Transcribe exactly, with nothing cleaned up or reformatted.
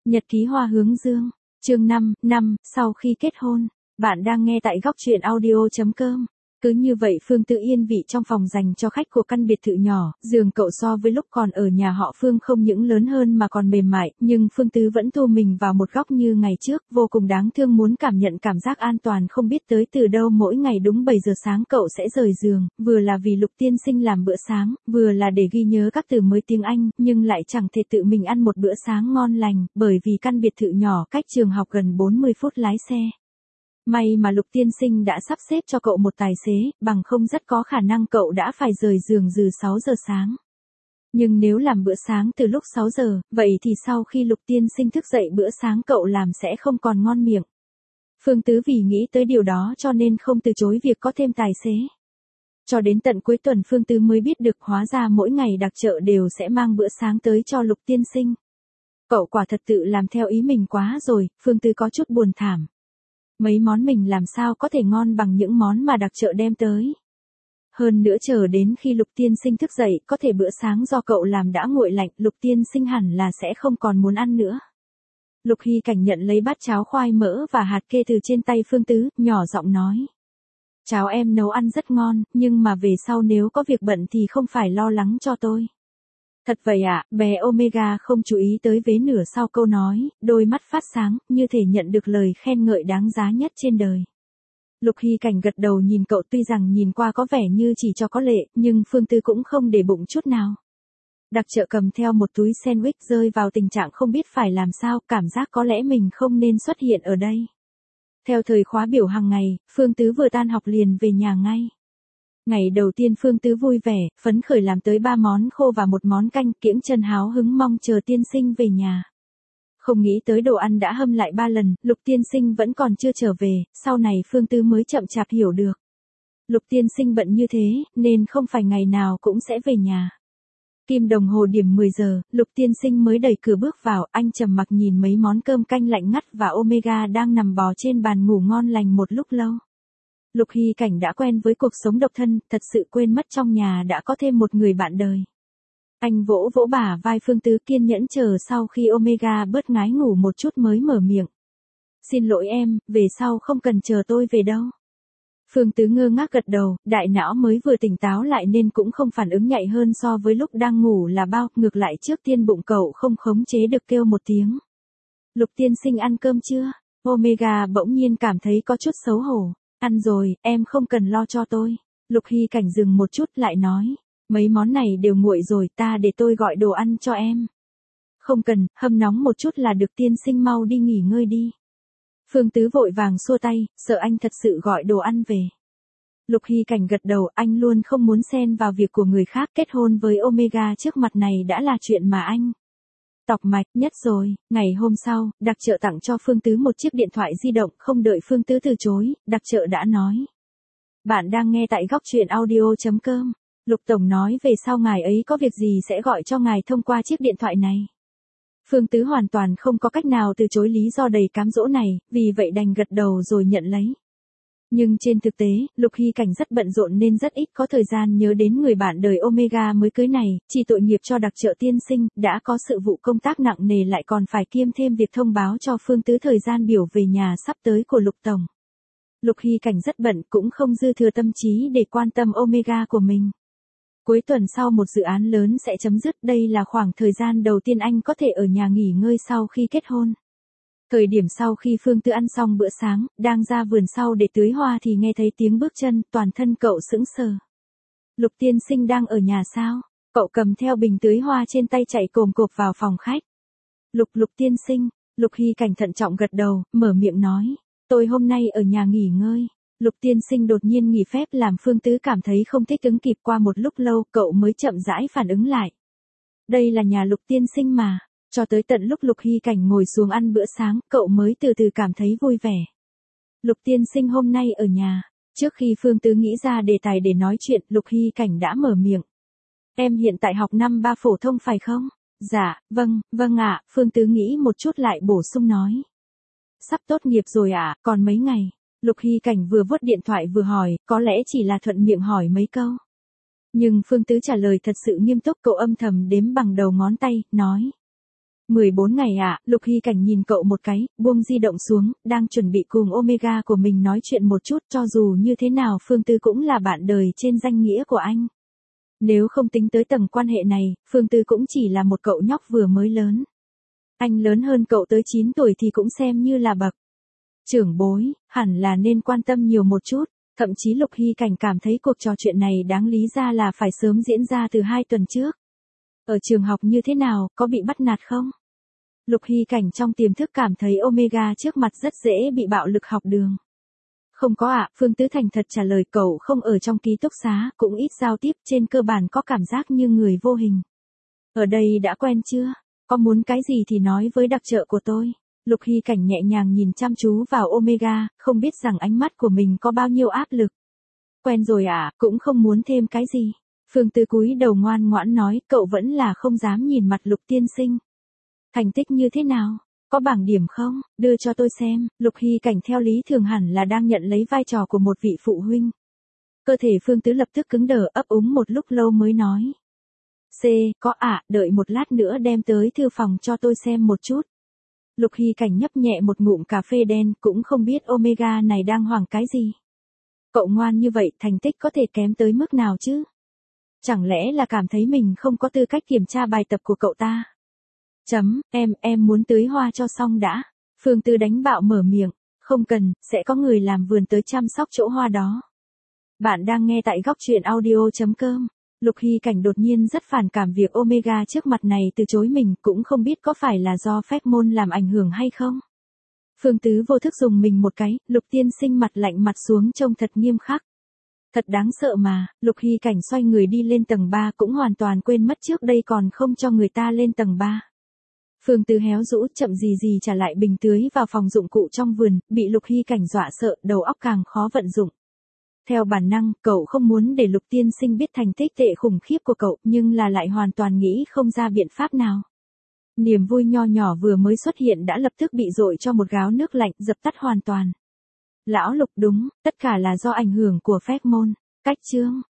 Nhật ký Hoa Hướng Dương, chương năm, năm, sau khi kết hôn. Bạn đang nghe tại góc truyện audio chấm com. Cứ như vậy Phương Tư yên vị trong phòng dành cho khách của căn biệt thự nhỏ, giường cậu so với lúc còn ở nhà họ Phương không những lớn hơn mà còn mềm mại, nhưng Phương Tư vẫn thu mình vào một góc như ngày trước, vô cùng đáng thương muốn cảm nhận cảm giác an toàn không biết tới từ đâu. Mỗi ngày đúng bảy giờ sáng cậu sẽ rời giường, vừa là vì Lục Tiên Sinh làm bữa sáng, vừa là để ghi nhớ các từ mới tiếng Anh, nhưng lại chẳng thể tự mình ăn một bữa sáng ngon lành, bởi vì căn biệt thự nhỏ cách trường học gần bốn mươi phút lái xe. May mà Lục Tiên Sinh đã sắp xếp cho cậu một tài xế, bằng không rất có khả năng cậu đã phải rời giường từ sáu giờ sáng. Nhưng nếu làm bữa sáng từ lúc sáu giờ, vậy thì sau khi Lục Tiên Sinh thức dậy bữa sáng cậu làm sẽ không còn ngon miệng. Phương Tứ vì nghĩ tới điều đó cho nên không từ chối việc có thêm tài xế. Cho đến tận cuối tuần Phương Tứ mới biết được hóa ra mỗi ngày đặc chợ đều sẽ mang bữa sáng tới cho Lục Tiên Sinh. Cậu quả thật tự làm theo ý mình quá rồi, Phương Tứ có chút buồn thảm. Mấy món mình làm sao có thể ngon bằng những món mà đặc chợ đem tới. Hơn nữa chờ đến khi Lục Tiên Sinh thức dậy, có thể bữa sáng do cậu làm đã nguội lạnh, Lục Tiên Sinh hẳn là sẽ không còn muốn ăn nữa. Lục Hy Cảnh nhận lấy bát cháo khoai mỡ và hạt kê từ trên tay Phương Tứ, nhỏ giọng nói. Cháo em nấu ăn rất ngon, nhưng mà về sau nếu có việc bận thì không phải lo lắng cho tôi. Thật vậy ạ, à, bé Omega không chú ý tới vế nửa sau câu nói, đôi mắt phát sáng, như thể nhận được lời khen ngợi đáng giá nhất trên đời. Lục Hy Cảnh gật đầu nhìn cậu, tuy rằng nhìn qua có vẻ như chỉ cho có lệ, nhưng Phương Tư cũng không để bụng chút nào. Đặc chợ cầm theo một túi sandwich rơi vào tình trạng không biết phải làm sao, cảm giác có lẽ mình không nên xuất hiện ở đây. Theo thời khóa biểu hàng ngày, Phương Tứ vừa tan học liền về nhà ngay. Ngày đầu tiên Phương Tứ vui vẻ, phấn khởi làm tới ba món khô và một món canh, kiễng chân háo hứng mong chờ Tiên Sinh về nhà. Không nghĩ tới đồ ăn đã hâm lại ba lần, Lục Tiên Sinh vẫn còn chưa trở về, sau này Phương Tứ mới chậm chạp hiểu được. Lục Tiên Sinh bận như thế, nên không phải ngày nào cũng sẽ về nhà. Kim đồng hồ điểm mười giờ, Lục Tiên Sinh mới đẩy cửa bước vào, anh trầm mặc nhìn mấy món cơm canh lạnh ngắt và Omega đang nằm bò trên bàn ngủ ngon lành một lúc lâu. Lục Hy Cảnh đã quen với cuộc sống độc thân, thật sự quên mất trong nhà đã có thêm một người bạn đời. Anh vỗ vỗ bả vai Phương Tứ kiên nhẫn chờ sau khi Omega bớt ngái ngủ một chút mới mở miệng. Xin lỗi em, về sau không cần chờ tôi về đâu. Phương Tứ ngơ ngác gật đầu, đại não mới vừa tỉnh táo lại nên cũng không phản ứng nhạy hơn so với lúc đang ngủ là bao, ngược lại trước tiên bụng cậu không khống chế được kêu một tiếng. Lục Tiên Sinh ăn cơm chưa? Omega bỗng nhiên cảm thấy có chút xấu hổ. Ăn rồi, em không cần lo cho tôi. Lục Hy Cảnh dừng một chút lại nói. Mấy món này đều nguội rồi, ta để tôi gọi đồ ăn cho em. Không cần, hâm nóng một chút là được, Tiên Sinh mau đi nghỉ ngơi đi. Phương Tứ vội vàng xua tay, sợ anh thật sự gọi đồ ăn về. Lục Hy Cảnh gật đầu, anh luôn không muốn xen vào việc của người khác, kết hôn với Omega trước mặt này đã là chuyện mà anh tọc mạch nhất rồi. Ngày hôm sau, đặc chợ tặng cho Phương Tứ một chiếc điện thoại di động, không đợi Phương Tứ từ chối, đặc chợ đã nói. Bạn đang nghe tại góc truyện audio chấm com. Lục Tổng nói về sau ngài ấy có việc gì sẽ gọi cho ngài thông qua chiếc điện thoại này. Phương Tứ hoàn toàn không có cách nào từ chối lý do đầy cám dỗ này, vì vậy đành gật đầu rồi nhận lấy. Nhưng trên thực tế, Lục Hy Cảnh rất bận rộn nên rất ít có thời gian nhớ đến người bạn đời Omega mới cưới này, chỉ tội nghiệp cho đặc chợ Tiên Sinh, đã có sự vụ công tác nặng nề lại còn phải kiêm thêm việc thông báo cho Phương Tứ thời gian biểu về nhà sắp tới của Lục Tổng. Lục Hy Cảnh rất bận cũng không dư thừa tâm trí để quan tâm Omega của mình. Cuối tuần sau một dự án lớn sẽ chấm dứt, đây là khoảng thời gian đầu tiên anh có thể ở nhà nghỉ ngơi sau khi kết hôn. Thời điểm sau khi Phương Tứ ăn xong bữa sáng, đang ra vườn sau để tưới hoa thì nghe thấy tiếng bước chân, toàn thân cậu sững sờ. Lục Tiên Sinh đang ở nhà sao? Cậu cầm theo bình tưới hoa trên tay chạy cồm cộp vào phòng khách. Lục Lục Tiên Sinh, Lục Hy Cảnh thận trọng gật đầu, mở miệng nói. Tôi hôm nay ở nhà nghỉ ngơi. Lục Tiên Sinh đột nhiên nghỉ phép làm Phương Tứ cảm thấy không thích ứng, kịp qua một lúc lâu cậu mới chậm rãi phản ứng lại. Đây là nhà Lục Tiên Sinh mà. Cho tới tận lúc Lục Hy Cảnh ngồi xuống ăn bữa sáng, cậu mới từ từ cảm thấy vui vẻ. Lục Tiên Sinh hôm nay ở nhà. Trước khi Phương Tứ nghĩ ra đề tài để nói chuyện, Lục Hy Cảnh đã mở miệng. Em hiện tại học năm ba phổ thông phải không? Dạ, vâng, vâng ạ, Phương Tứ nghĩ một chút lại bổ sung nói. Sắp tốt nghiệp rồi ạ, à, còn mấy ngày. Lục Hy Cảnh vừa vuốt điện thoại vừa hỏi, có lẽ chỉ là thuận miệng hỏi mấy câu. Nhưng Phương Tứ trả lời thật sự nghiêm túc, cậu âm thầm đếm bằng đầu ngón tay, nói. mười bốn ngày ạ, Lục Hy Cảnh nhìn cậu một cái, buông di động xuống, đang chuẩn bị cùng Omega của mình nói chuyện một chút, cho dù như thế nào Phương Tư cũng là bạn đời trên danh nghĩa của anh. Nếu không tính tới tầng quan hệ này, Phương Tư cũng chỉ là một cậu nhóc vừa mới lớn. Anh lớn hơn cậu tới chín tuổi thì cũng xem như là bậc trưởng bối, hẳn là nên quan tâm nhiều một chút. Thậm chí Lục Hy Cảnh cảm thấy cuộc trò chuyện này đáng lý ra là phải sớm diễn ra từ hai tuần trước. Ở trường học như thế nào, có bị bắt nạt không? Lục Hy Cảnh trong tiềm thức cảm thấy Omega trước mặt rất dễ bị bạo lực học đường. Không có ạ, Phương Tư thành thật trả lời, cậu không ở trong ký túc xá, cũng ít giao tiếp, trên cơ bản có cảm giác như người vô hình. Ở đây đã quen chưa? Có muốn cái gì thì nói với đặc trợ của tôi. Lục Hy Cảnh nhẹ nhàng nhìn chăm chú vào Omega, không biết rằng ánh mắt của mình có bao nhiêu áp lực. Quen rồi ạ, à, cũng không muốn thêm cái gì. Phương Tư cúi đầu ngoan ngoãn nói, cậu vẫn là không dám nhìn mặt Lục tiên sinh. Thành tích như thế nào? Có bảng điểm không? Đưa cho tôi xem. Lục Hy Cảnh theo lý thường hẳn là đang nhận lấy vai trò của một vị phụ huynh. Cơ thể Phương Tư lập tức cứng đờ, ấp úng một lúc lâu mới nói. C, có ạ, à, đợi một lát nữa đem tới thư phòng cho tôi xem một chút. Lục Hy Cảnh nhấp nhẹ một ngụm cà phê đen, cũng không biết Omega này đang hoảng cái gì. Cậu ngoan như vậy, thành tích có thể kém tới mức nào chứ? Chẳng lẽ là cảm thấy mình không có tư cách kiểm tra bài tập của cậu ta? Chấm, em, em muốn tưới hoa cho xong đã. Phương Tư đánh bạo mở miệng, không cần, sẽ có người làm vườn tới chăm sóc chỗ hoa đó. Bạn đang nghe tại góc truyện audio chấm com. Lục Hy Cảnh đột nhiên rất phản cảm việc Omega trước mặt này từ chối mình, cũng không biết có phải là do phép môn làm ảnh hưởng hay không. Phương Tứ vô thức dùng mình một cái, Lục tiên sinh mặt lạnh mặt xuống trông thật nghiêm khắc. Thật đáng sợ mà. Lục Hy Cảnh xoay người đi lên tầng ba, cũng hoàn toàn quên mất trước đây còn không cho người ta lên tầng ba. Phương Tứ héo rũ chậm gì gì trả lại bình tưới vào phòng dụng cụ trong vườn, bị Lục Hy Cảnh dọa sợ, đầu óc càng khó vận dụng. Theo bản năng, cậu không muốn để Lục tiên sinh biết thành tích tệ khủng khiếp của cậu, nhưng là lại hoàn toàn nghĩ không ra biện pháp nào. Niềm vui nho nhỏ vừa mới xuất hiện đã lập tức bị dội cho một gáo nước lạnh, dập tắt hoàn toàn. Lão Lục, đúng, tất cả là do ảnh hưởng của phép môn. Cách chương,